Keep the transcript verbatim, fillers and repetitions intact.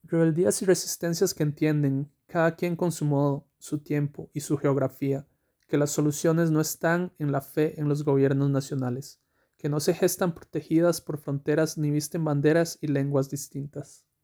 Rebeldías y resistencias que entienden, cada quien con su modo, su tiempo y su geografía, que las soluciones no están en la fe en los gobiernos nacionales, que no se gestan protegidas por fronteras ni visten banderas y lenguas distintas.